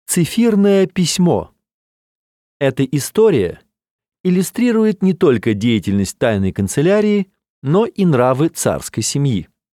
Цифирное письмо. Эта история иллюстрирует не только деятельность тайной канцелярии, но и нравы царской семьи.